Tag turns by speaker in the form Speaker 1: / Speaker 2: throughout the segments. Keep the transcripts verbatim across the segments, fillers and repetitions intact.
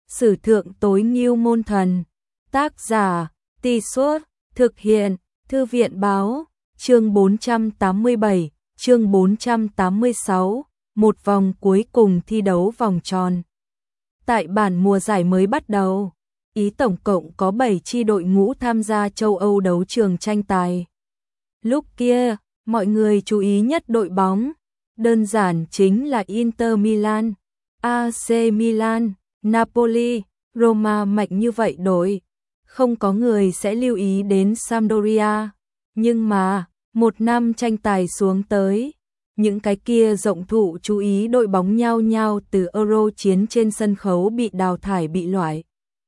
Speaker 1: Sử thượng tối nghưu môn thần. Tác giả, Tì Suốt, thực hiện, Thư viện báo, chương bốn trăm tám mươi bảy, chương bốn trăm tám mươi sáu, một vòng cuối cùng thi đấu vòng tròn. Tại bản mùa giải mới bắt đầu, Ý tổng cộng có bảy chi đội ngũ tham gia châu Âu đấu trường tranh tài. Lúc kia, mọi người chú ý nhất đội bóng, đơn giản chính là Inter Milan, a xê Milan, Napoli, Roma mạnh như vậy đội. Không có người sẽ lưu ý đến Sampdoria. Nhưng mà, một năm tranh tài xuống tới, những cái kia rộng thụ chú ý đội bóng nhao nhao từ Euro chiến trên sân khấu bị đào thải bị loại.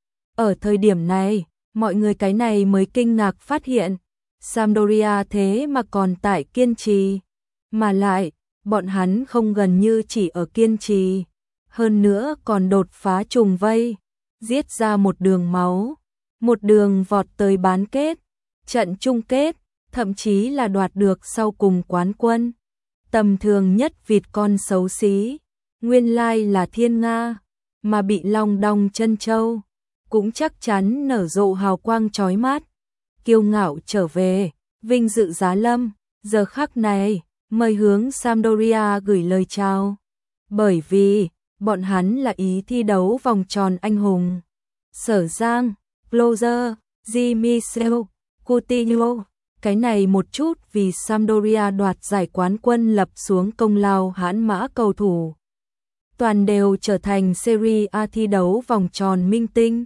Speaker 1: Ở thời điểm này, mọi người cái này mới kinh ngạc phát hiện, Sampdoria thế mà còn tại kiên trì. Mà lại, bọn hắn không gần như chỉ ở kiên trì, hơn nữa còn đột phá trùng vây, giết ra một đường máu, một đường vọt tới bán kết, trận chung kết, thậm chí là đoạt được sau cùng quán quân. Tầm thường nhất vịt con xấu xí, nguyên lai là Thiên Nga, mà bị long đong chân châu, cũng chắc chắn nở rộ hào quang chói mắt, kiêu ngạo trở về, vinh dự giá lâm, giờ khắc này, mời hướng Sampdoria gửi lời chào. Bởi vì, bọn hắn là ý thi đấu vòng tròn anh hùng. Sở Giang, Closer, Di Michel, Coutinho, cái này một chút vì Sampdoria đoạt giải quán quân lập xuống công lao hãn mã cầu thủ. Toàn đều trở thành Serie A thi đấu vòng tròn minh tinh.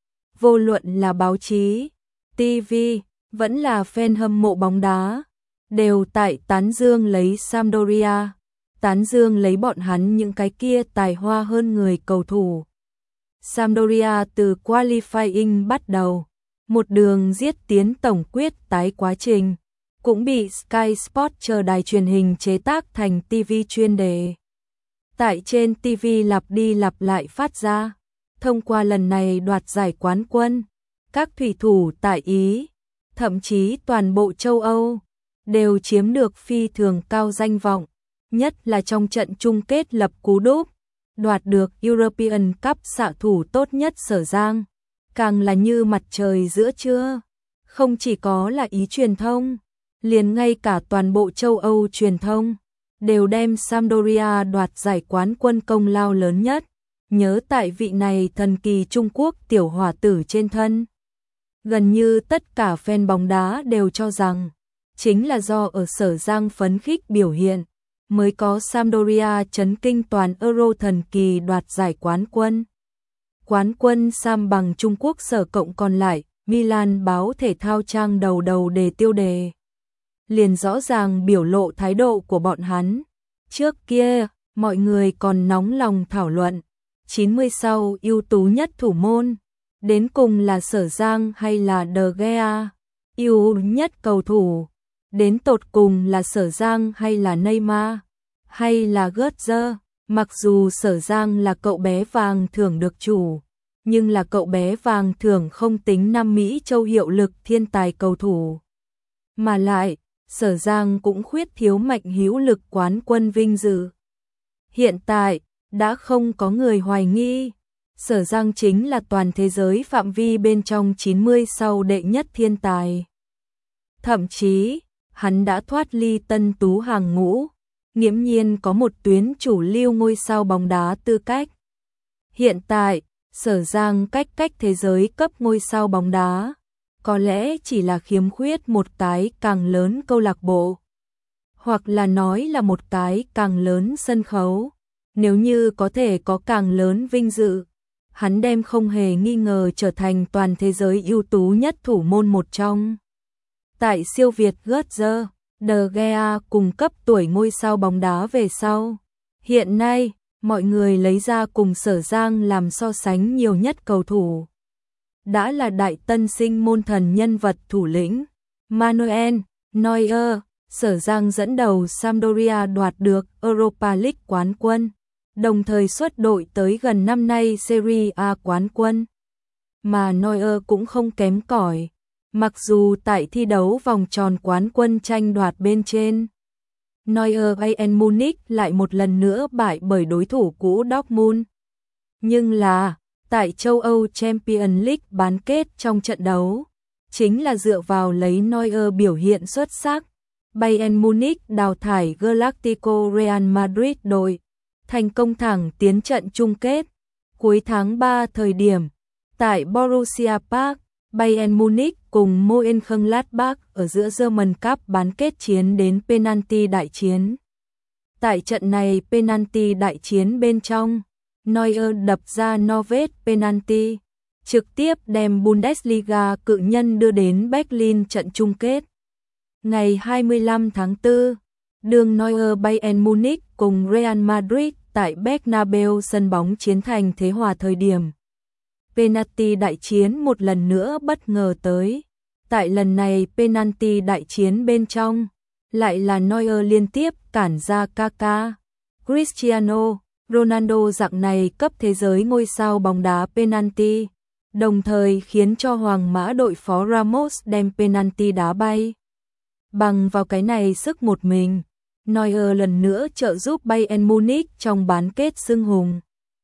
Speaker 1: Vô luận là báo chí, ti vi, vẫn là fan hâm mộ bóng đá, đều tại tán dương lấy Sampdoria, tán dương lấy bọn hắn những cái kia tài hoa hơn người cầu thủ. Sampdoria từ qualifying bắt đầu, một đường giết tiến tổng quyết tái quá trình, cũng bị Sky Sports chờ đài truyền hình chế tác thành ti vi chuyên đề. Tại trên ti vi lặp đi lặp lại phát ra, thông qua lần này đoạt giải quán quân, các thủy thủ tại Ý, thậm chí toàn bộ châu Âu, đều chiếm được phi thường cao danh vọng, nhất là trong trận chung kết lập cú đúp, đoạt được European Cup xạ thủ tốt nhất Sở Giang, càng là như mặt trời giữa trưa. Không chỉ có là Ý truyền thông, liền ngay cả toàn bộ châu Âu truyền thông, đều đem Sampdoria đoạt giải quán quân công lao lớn nhất, nhớ tại vị này thần kỳ Trung Quốc tiểu hỏa tử trên thân. Gần như tất cả fan bóng đá đều cho rằng, chính là do ở Sở Giang phấn khích biểu hiện, mới có Sampdoria chấn kinh toàn Euro thần kỳ đoạt giải quán quân. Quán quân Sam bằng Trung Quốc Sở cộng còn lại, Milan báo thể thao trang đầu đầu đề tiêu đề. Liền rõ ràng biểu lộ thái độ của bọn hắn. Trước kia, mọi người còn nóng lòng thảo luận, chín mươi sau ưu tú nhất thủ môn, đến cùng là Sở Giang hay là De Gea, ưu nhất cầu thủ, đến tột cùng là Sở Giang hay là Neymar, hay là Götze. Mặc dù Sở Giang là cậu bé vàng thưởng được chủ, nhưng là cậu bé vàng thưởng không tính Nam Mỹ châu hiệu lực thiên tài cầu thủ. Mà lại, Sở Giang cũng khuyết thiếu mạnh hữu lực quán quân vinh dự. Hiện tại, đã không có người hoài nghi, Sở Giang chính là toàn thế giới phạm vi bên trong chín mươi sau đệ nhất thiên tài. Thậm chí, hắn đã thoát ly tân tú hàng ngũ, nghiễm nhiên có một tuyến chủ lưu ngôi sao bóng đá tư cách. Hiện tại, Sở Giang cách cách thế giới cấp ngôi sao bóng đá, có lẽ chỉ là khiếm khuyết một cái càng lớn câu lạc bộ, hoặc là nói là một cái càng lớn sân khấu. Nếu như có thể có càng lớn vinh dự, hắn đem không hề nghi ngờ trở thành toàn thế giới ưu tú nhất thủ môn một trong. Tại siêu việt Götze, De Gea cùng cấp tuổi ngôi sao bóng đá về sau. Hiện nay, mọi người lấy ra cùng Sở Giang làm so sánh nhiều nhất cầu thủ. Đã là đại tân sinh môn thần nhân vật thủ lĩnh, Manuel Neuer, Sở Giang dẫn đầu Sampdoria đoạt được Europa League quán quân, đồng thời xuất đội tới gần năm nay Serie A quán quân. Mà Neuer cũng không kém cỏi. Mặc dù tại thi đấu vòng tròn quán quân tranh đoạt bên trên, Neuer Bayern Munich lại một lần nữa bại bởi đối thủ cũ Dortmund. Nhưng là, tại châu Âu Champions League bán kết trong trận đấu, chính là dựa vào lấy Neuer biểu hiện xuất sắc. Bayern Munich đào thải Galactico Real Madrid đội, thành công thẳng tiến trận chung kết. Cuối tháng ba thời điểm, tại Borussia Park, Bayern Munich cùng Mönchengladbach ở giữa German Cup bán kết chiến đến penalty đại chiến. Tại trận này penalty đại chiến bên trong, Neuer đập ra Norvét penalty, trực tiếp đem Bundesliga cự nhân đưa đến Berlin trận chung kết. Ngày hai mươi lăm tháng tư, đường Neuer Bayern Munich cùng Real Madrid tại Bernabeu sân bóng chiến thành thế hòa thời điểm. Penalty đại chiến một lần nữa bất ngờ tới. Tại lần này penalty đại chiến bên trong, lại là Neuer liên tiếp cản ra Kaká, Cristiano Ronaldo dạng này cấp thế giới ngôi sao bóng đá penalty, đồng thời khiến cho Hoàng mã đội phó Ramos đem penalty đá bay. Bằng vào cái này sức một mình, Neuer lần nữa trợ giúp Bayern Munich trong bán kết xưng hùng.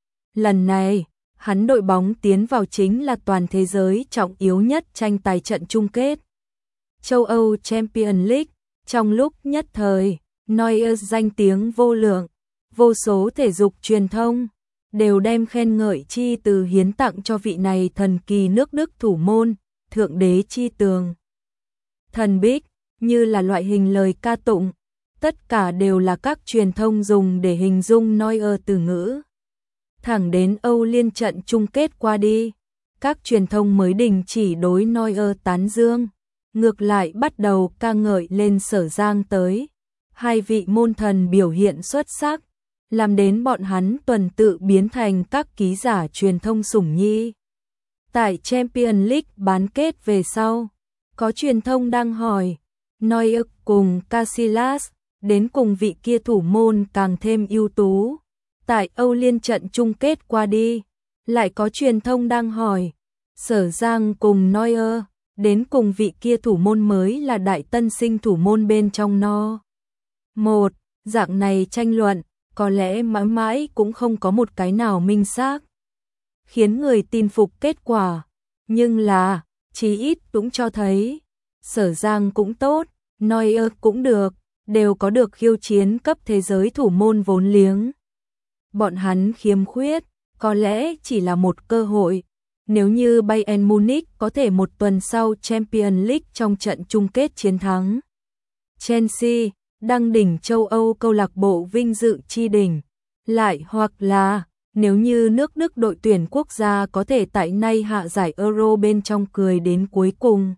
Speaker 1: Lần này, hắn đội bóng tiến vào chính là toàn thế giới trọng yếu nhất tranh tài trận chung kết. Châu Âu Champions League, trong lúc nhất thời, Neuer danh tiếng vô lượng, vô số thể dục truyền thông đều đem khen ngợi chi từ hiến tặng cho vị này thần kỳ nước Đức thủ môn, thượng đế chi tường. Thần bích, như là loại hình lời ca tụng, tất cả đều là các truyền thông dùng để hình dung Neuer từ ngữ. Thẳng đến Âu Liên trận chung kết qua đi, các truyền thông mới đình chỉ đối Neuer tán dương, ngược lại bắt đầu ca ngợi lên Sở Giang tới. Hai vị môn thần biểu hiện xuất sắc, làm đến bọn hắn tuần tự biến thành các ký giả truyền thông sủng nhi. Tại Champions League bán kết về sau, có truyền thông đang hỏi, Neuer cùng Casillas, đến cùng vị kia thủ môn càng thêm ưu tú. Tại Âu Liên trận chung kết qua đi, lại có truyền thông đang hỏi, Sở Giang cùng Neuer, đến cùng vị kia thủ môn mới là đại tân sinh thủ môn bên trong no. Một, dạng này tranh luận, có lẽ mãi mãi cũng không có một cái nào minh xác, khiến người tin phục kết quả, nhưng là, chí ít cũng cho thấy, Sở Giang cũng tốt, Neuer cũng được, đều có được khiêu chiến cấp thế giới thủ môn vốn liếng. Bọn hắn khiếm khuyết, có lẽ chỉ là một cơ hội. Nếu như Bayern Munich có thể một tuần sau Champions League trong trận chung kết chiến thắng Chelsea, đăng đỉnh châu Âu câu lạc bộ vinh dự chi đỉnh. Lại hoặc là, nếu như nước Đức đội tuyển quốc gia có thể tại nay hạ giải Euro bên trong cười đến cuối cùng.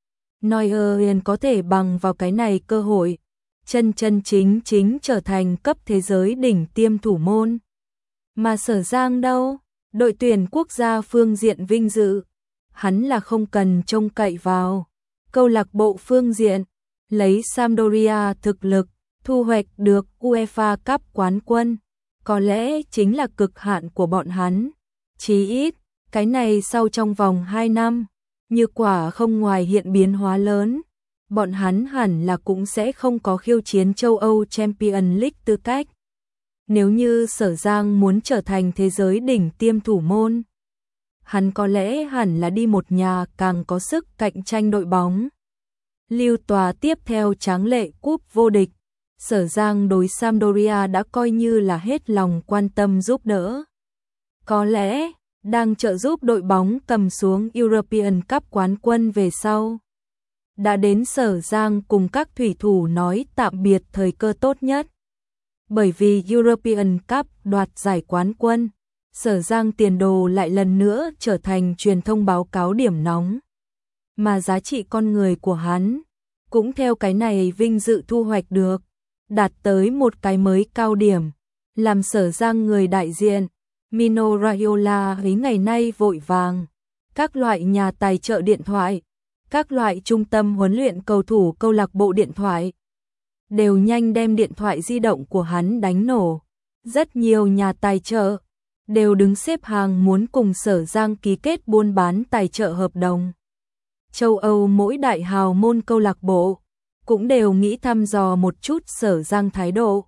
Speaker 1: Neuer có thể bằng vào cái này cơ hội, chân chân chính chính trở thành cấp thế giới đỉnh tiêm thủ môn. Mà Sở Giang đâu? Đội tuyển quốc gia phương diện vinh dự, hắn là không cần trông cậy vào. Câu lạc bộ phương diện, lấy Sampdoria thực lực, thu hoạch được UEFA Cup quán quân, có lẽ chính là cực hạn của bọn hắn. Chí ít, cái này sau trong vòng hai năm, như quả không ngoài hiện biến hóa lớn, bọn hắn hẳn là cũng sẽ không có khiêu chiến châu Âu Champions League tư cách. Nếu như Sở Giang muốn trở thành thế giới đỉnh tiêm thủ môn, hắn có lẽ hẳn là đi một nhà càng có sức cạnh tranh đội bóng. Lưu tòa tiếp theo tráng lệ cúp vô địch, Sở Giang đối Sampdoria đã coi như là hết lòng quan tâm giúp đỡ. Có lẽ, đang trợ giúp đội bóng cầm xuống European Cup quán quân về sau. Đã đến Sở Giang cùng các thủy thủ nói tạm biệt thời cơ tốt nhất. Bởi vì European Cup đoạt giải quán quân, Sở Giang tiền đồ lại lần nữa trở thành truyền thông báo cáo điểm nóng. Mà giá trị con người của hắn, cũng theo cái này vinh dự thu hoạch được, đạt tới một cái mới cao điểm, làm Sở Giang người đại diện. Mino Raiola ấy ngày nay vội vàng, các loại nhà tài trợ điện thoại, các loại trung tâm huấn luyện cầu thủ câu lạc bộ điện thoại, đều nhanh đem điện thoại di động của hắn đánh nổ. Rất nhiều nhà tài trợ đều đứng xếp hàng muốn cùng Sở Giang ký kết buôn bán tài trợ hợp đồng. Châu Âu mỗi đại hào môn câu lạc bộ cũng đều nghĩ thăm dò một chút Sở Giang thái độ.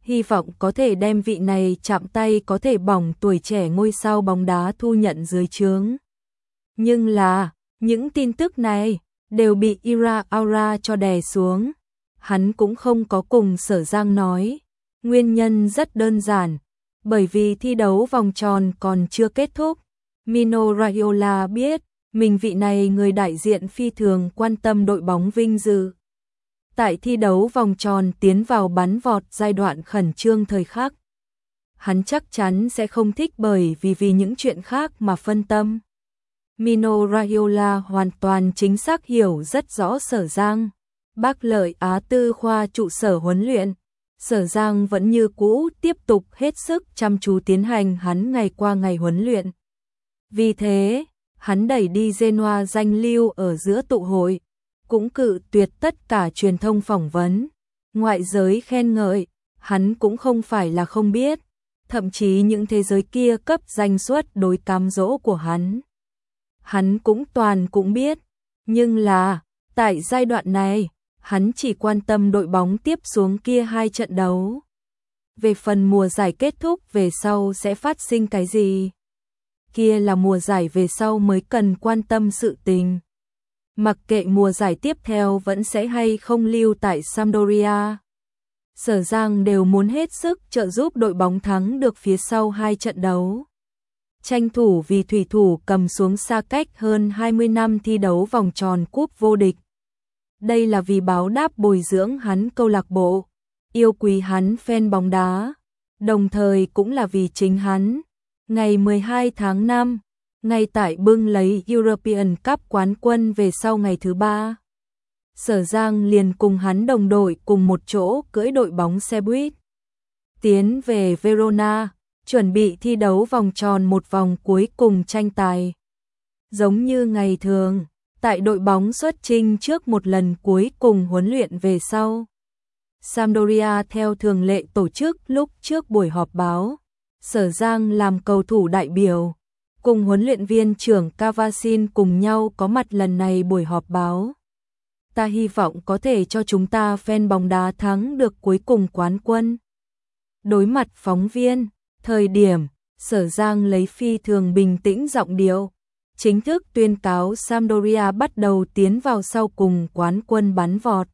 Speaker 1: hy vọng có thể đem vị này chạm tay có thể bỏng tuổi trẻ ngôi sao bóng đá thu nhận dưới trướng. Nhưng là, những tin tức này đều bị Ira Aura cho đè xuống. Hắn cũng không có cùng Sở Giang nói. Nguyên nhân rất đơn giản, bởi vì thi đấu vòng tròn còn chưa kết thúc. Mino Raiola biết, mình vị này người đại diện phi thường quan tâm đội bóng vinh dự. Tại thi đấu vòng tròn tiến vào bắn vọt giai đoạn khẩn trương thời khắc, hắn chắc chắn sẽ không thích bởi vì vì những chuyện khác mà phân tâm. Mino Raiola hoàn toàn chính xác hiểu rất rõ Sở Giang. Bác Lợi Á Tư khoa trụ sở huấn luyện, Sở Giang vẫn như cũ tiếp tục hết sức chăm chú tiến hành hắn ngày qua ngày huấn luyện. Vì thế, hắn đẩy đi Genoa danh lưu ở giữa tụ hội, cũng cự tuyệt tất cả truyền thông phỏng vấn. Ngoại giới khen ngợi, hắn cũng không phải là không biết, thậm chí những thế giới kia cấp danh suất đối cám dỗ của hắn. Hắn cũng toàn cũng biết, nhưng là, tại giai đoạn này, hắn chỉ quan tâm đội bóng tiếp xuống kia hai trận đấu. Về phần mùa giải kết thúc về sau sẽ phát sinh cái gì? Kia là mùa giải về sau mới cần quan tâm sự tình. Mặc kệ mùa giải tiếp theo vẫn sẽ hay không lưu tại Sampdoria, Sở Giang đều muốn hết sức trợ giúp đội bóng thắng được phía sau hai trận đấu. Tranh thủ vì thủy thủ cầm xuống xa cách hơn hai mươi năm thi đấu vòng tròn cúp vô địch. Đây là vì báo đáp bồi dưỡng hắn câu lạc bộ, yêu quý hắn fan bóng đá, đồng thời cũng là vì chính hắn. Ngày mười hai tháng năm, ngay tại bưng lấy European Cup quán quân về sau ngày thứ ba, Sở Giang liền cùng hắn đồng đội cùng một chỗ cưỡi đội bóng xe buýt tiến về Verona, chuẩn bị thi đấu vòng tròn một vòng cuối cùng tranh tài. Giống như ngày thường, tại đội bóng xuất chinh trước một lần cuối cùng huấn luyện về sau, Sampdoria theo thường lệ tổ chức lúc trước buổi họp báo. Sở Giang làm cầu thủ đại biểu, cùng huấn luyện viên trưởng Cavasin cùng nhau có mặt lần này buổi họp báo. Ta hy vọng có thể cho chúng ta fan bóng đá thắng được cuối cùng quán quân. Đối mặt phóng viên, thời điểm, Sở Giang lấy phi thường bình tĩnh giọng điệu, chính thức tuyên cáo Sampdoria bắt đầu tiến vào sau cùng quán quân bắn vọt.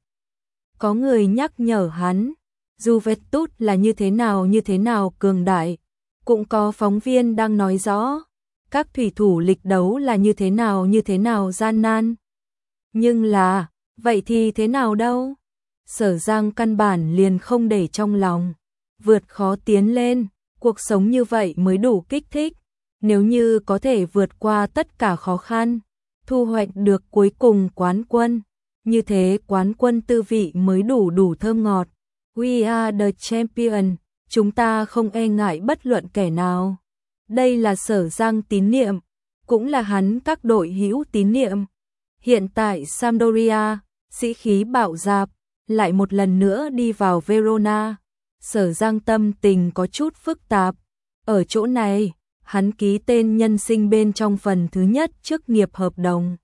Speaker 1: Có người nhắc nhở hắn, Juventus là như thế nào như thế nào cường đại. Cũng có phóng viên đang nói rõ, các thủy thủ lịch đấu là như thế nào như thế nào gian nan. Nhưng là, vậy thì thế nào đâu? Sở Giang căn bản liền không để trong lòng. Vượt khó tiến lên, cuộc sống như vậy mới đủ kích thích. Nếu như có thể vượt qua tất cả khó khăn, thu hoạch được cuối cùng quán quân, như thế quán quân tư vị mới đủ đủ thơm ngọt. We are the champion. Chúng ta không e ngại bất luận kẻ nào. Đây là Sở Giang tín niệm, cũng là hắn các đội hữu tín niệm. Hiện tại Sampdoria, sĩ khí bạo dạp, lại một lần nữa đi vào Verona. Sở Giang tâm tình có chút phức tạp. Ở chỗ này, hắn ký tên nhân sinh bên trong phần thứ nhất chức nghiệp hợp đồng.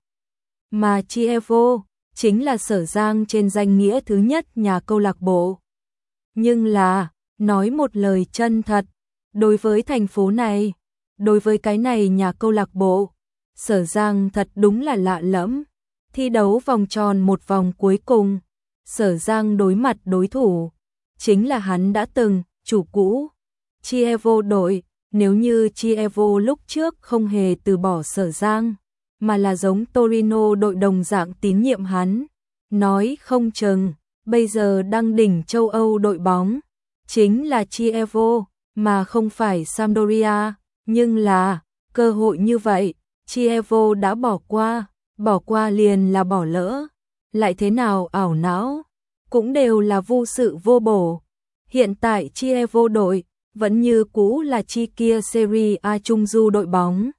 Speaker 1: Mà Chievo chính là Sở Giang trên danh nghĩa thứ nhất nhà câu lạc bộ. Nhưng là, nói một lời chân thật, đối với thành phố này, đối với cái này nhà câu lạc bộ, Sở Giang thật đúng là lạ lẫm. Thi đấu vòng tròn một vòng cuối cùng, Sở Giang đối mặt đối thủ, chính là hắn đã từng, chủ cũ, Chievo đội. Nếu như Chievo lúc trước không hề từ bỏ Sở Giang, mà là giống Torino đội đồng dạng tín nhiệm hắn, nói không chừng, bây giờ đang đỉnh châu Âu đội bóng, chính là Chievo, mà không phải Sampdoria. Nhưng là, cơ hội như vậy, Chievo đã bỏ qua, bỏ qua liền là bỏ lỡ, lại thế nào ảo não, cũng đều là vô sự vô bổ. Hiện tại Chievo đội, vẫn như cũ là chi kia Serie A Trung Du đội bóng.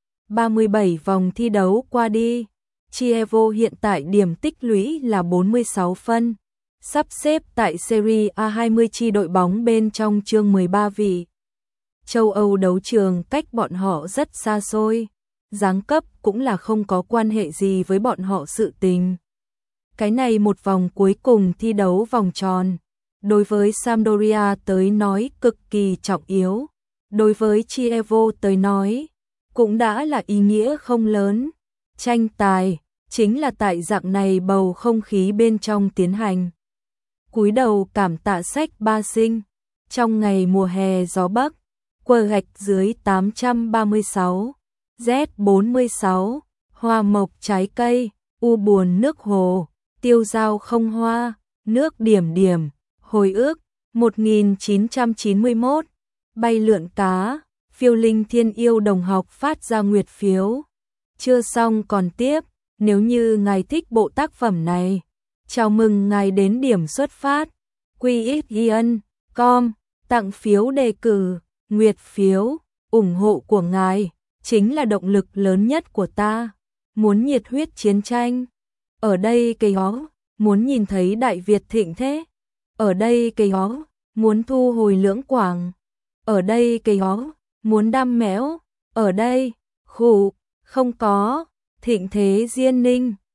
Speaker 1: ba mươi bảy vòng thi đấu qua đi, Chievo hiện tại điểm tích lũy là bốn mươi sáu phân, sắp xếp tại Serie A hai mươi chi đội bóng bên trong chương mười ba vị. Châu Âu đấu trường cách bọn họ rất xa xôi, giáng cấp cũng là không có quan hệ gì với bọn họ sự tình. Cái này một vòng cuối cùng thi đấu vòng tròn, đối với Sampdoria tới nói cực kỳ trọng yếu, đối với Chievo tới nói cũng đã là ý nghĩa không lớn. Tranh tài chính là tại dạng này bầu không khí bên trong tiến hành. Cúi đầu cảm tạ sách ba sinh, trong ngày mùa hè gió bắc, quờ gạch dưới tám trăm ba mươi sáu, Z bốn mươi sáu, hoa mộc trái cây, u buồn nước hồ, tiêu dao không hoa, nước điểm điểm, hồi ức, một nghìn chín trăm chín mươi mốt, bay lượn cá, phiêu linh thiên yêu đồng học phát ra nguyệt phiếu. Chưa xong còn tiếp, nếu như ngài thích bộ tác phẩm này, chào mừng ngài đến điểm xuất phát, quy ích chấm com, tặng phiếu đề cử, nguyệt phiếu, ủng hộ của ngài chính là động lực lớn nhất của ta. Muốn nhiệt huyết chiến tranh, ở đây cây ó, muốn nhìn thấy Đại Việt thịnh thế, ở đây cây ó, muốn thu hồi lưỡng quảng, ở đây cây ó, muốn đam mẽo, ở đây, khủ, không có, thịnh thế Diên Ninh.